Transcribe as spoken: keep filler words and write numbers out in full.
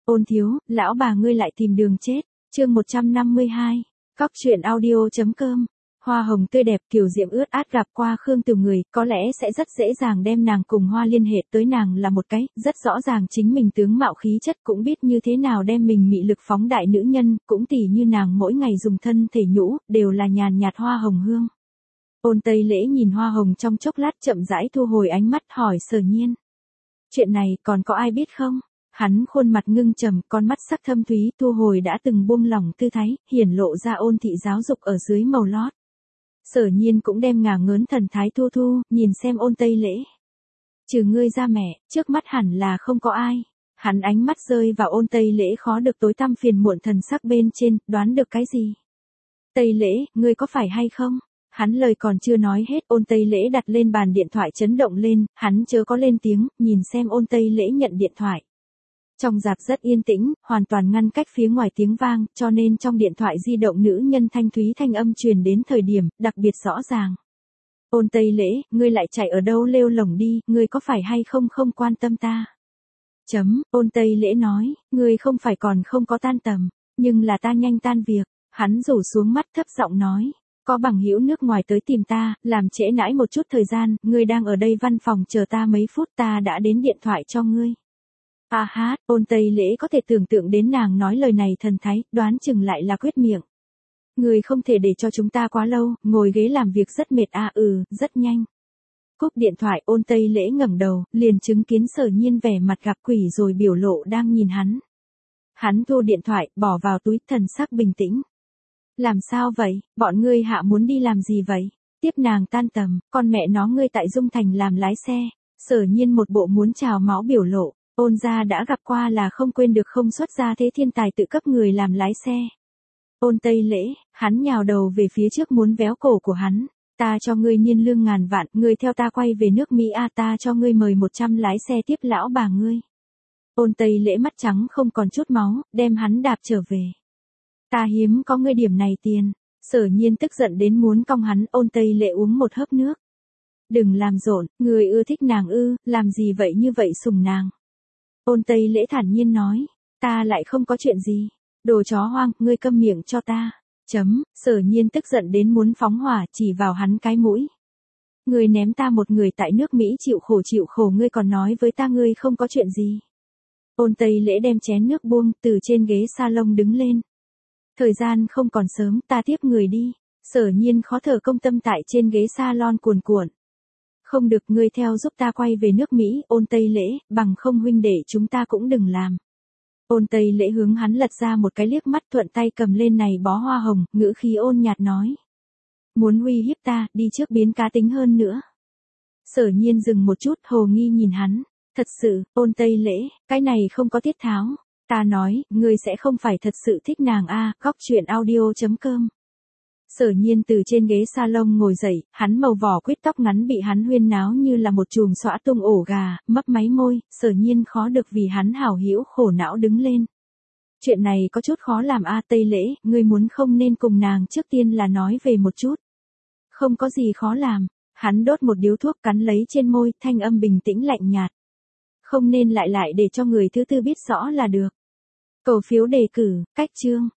Ôn thiếu, lão bà ngươi lại tìm đường chết. Chương một trăm năm mươi hai. Cóc truyện audio.com. Hoa hồng tươi đẹp kiều diễm ướt át gặp qua Khương Từ người, có lẽ sẽ rất dễ dàng đem nàng cùng Hoa liên hệ tới nàng là một cái, rất rõ ràng chính mình tướng mạo khí chất cũng biết như thế nào đem mình mị lực phóng đại nữ nhân, cũng tỉ như nàng mỗi ngày dùng thân thể nhũ, đều là nhàn nhạt hoa hồng hương. Ôn Tây Lễ nhìn hoa hồng trong chốc lát chậm rãi thu hồi ánh mắt hỏi Sở Nhiên. Chuyện này còn có ai biết không? Hắn khuôn mặt ngưng trầm, con mắt sắc thâm thúy, thu hồi đã từng buông lỏng tư thái, hiển lộ ra ôn thị giáo dục ở dưới màu lót. Sở Nhiên cũng đem ngả ngớn thần thái thu thu, nhìn xem Ôn Tây Lễ. Trừ ngươi ra mẹ, trước mắt hẳn là không có ai. Hắn ánh mắt rơi vào Ôn Tây Lễ khó được tối tăm phiền muộn thần sắc bên trên, đoán được cái gì? Tây Lễ, ngươi có phải hay không? Hắn lời còn chưa nói hết, Ôn Tây Lễ đặt lên bàn điện thoại chấn động lên, hắn chớ có lên tiếng, nhìn xem Ôn Tây Lễ nhận điện thoại. Trong dạp rất yên tĩnh, hoàn toàn ngăn cách phía ngoài tiếng vang, cho nên trong điện thoại di động nữ nhân thanh thúy thanh âm truyền đến thời điểm, đặc biệt rõ ràng. Ôn Tây Lễ, ngươi lại chạy ở đâu lêu lổng đi, ngươi có phải hay không không quan tâm ta? Chấm, Ôn Tây Lễ nói, ngươi không phải còn không có tan tầm, nhưng là ta nhanh tan việc. Hắn rủ xuống mắt thấp giọng nói, có bằng hữu nước ngoài tới tìm ta, làm trễ nãi một chút thời gian, ngươi đang ở đây văn phòng chờ ta mấy phút, ta đã đến điện thoại cho ngươi. À hát, Ôn Tây Lễ có thể tưởng tượng đến nàng nói lời này thần thái, đoán chừng lại là quyết miệng. Người không thể để cho chúng ta quá lâu, ngồi ghế làm việc rất mệt à ừ, rất nhanh. Cúp điện thoại, Ôn Tây Lễ ngẩng đầu, liền chứng kiến Sở Nhiên vẻ mặt gặp quỷ rồi biểu lộ đang nhìn hắn. Hắn thu điện thoại, bỏ vào túi, thần sắc bình tĩnh. Làm sao vậy, bọn ngươi hạ muốn đi làm gì vậy? Tiếp nàng tan tầm, con mẹ nó ngươi tại Dung Thành làm lái xe. Sở Nhiên một bộ muốn trào máu biểu lộ. Ôn gia đã gặp qua là không quên được không xuất ra thế thiên tài tự cấp người làm lái xe. Ôn Tây Lễ, hắn nhào đầu về phía trước muốn véo cổ của hắn. Ta cho ngươi niên lương ngàn vạn, ngươi theo ta quay về nước Mỹ a, ta cho ngươi mời một trăm lái xe tiếp lão bà ngươi. Ôn Tây Lễ mắt trắng không còn chút máu, đem hắn đạp trở về. Ta hiếm có ngươi điểm này tiền. Sở Nhiên tức giận đến muốn cong hắn. Ôn Tây Lễ uống một hớp nước. Đừng làm rộn, ngươi ưa thích nàng ư, làm gì vậy như vậy sủng nàng. Ôn Tây Lễ thản nhiên nói, ta lại không có chuyện gì. Đồ chó hoang, ngươi câm miệng cho ta. Chấm, Sở Nhiên tức giận đến muốn phóng hỏa, chỉ vào hắn cái mũi. Ngươi ném ta một người tại nước Mỹ chịu khổ chịu khổ, ngươi còn nói với ta ngươi không có chuyện gì. Ôn Tây Lễ đem chén nước buông, từ trên ghế salon đứng lên. Thời gian không còn sớm, ta tiếp người đi. Sở Nhiên khó thở công tâm tại trên ghế salon cuồn cuộn. Không được, ngươi theo giúp ta quay về nước Mỹ. Ôn Tây Lễ, bằng không huynh đệ chúng ta cũng đừng làm. Ôn Tây Lễ hướng hắn lật ra một cái liếc mắt, thuận tay cầm lên này bó hoa hồng, ngữ khí ôn nhạt nói. Muốn uy hiếp ta, đi trước biến cá tính hơn nữa. Sở Nhiên dừng một chút, hồ nghi nhìn hắn. Thật sự, Ôn Tây Lễ, cái này không có tiết tháo. Ta nói, ngươi sẽ không phải thật sự thích nàng a, à, Cóc truyện audio.com. Sở Nhiên từ trên ghế salon ngồi dậy, hắn màu vỏ quýt tóc ngắn bị hắn huyên náo như là một chùm xõa tung ổ gà, mấp máy môi. Sở Nhiên khó được vì hắn hảo hữu khổ não đứng lên. Chuyện này có chút khó làm a, à, Tây Lễ, ngươi muốn không nên cùng nàng trước tiên là nói về một chút. Không có gì khó làm. Hắn đốt một điếu thuốc cắn lấy trên môi, thanh âm bình tĩnh lạnh nhạt. Không nên lại lại để cho người thứ tư biết rõ là được. Cầu phiếu đề cử, cách chương.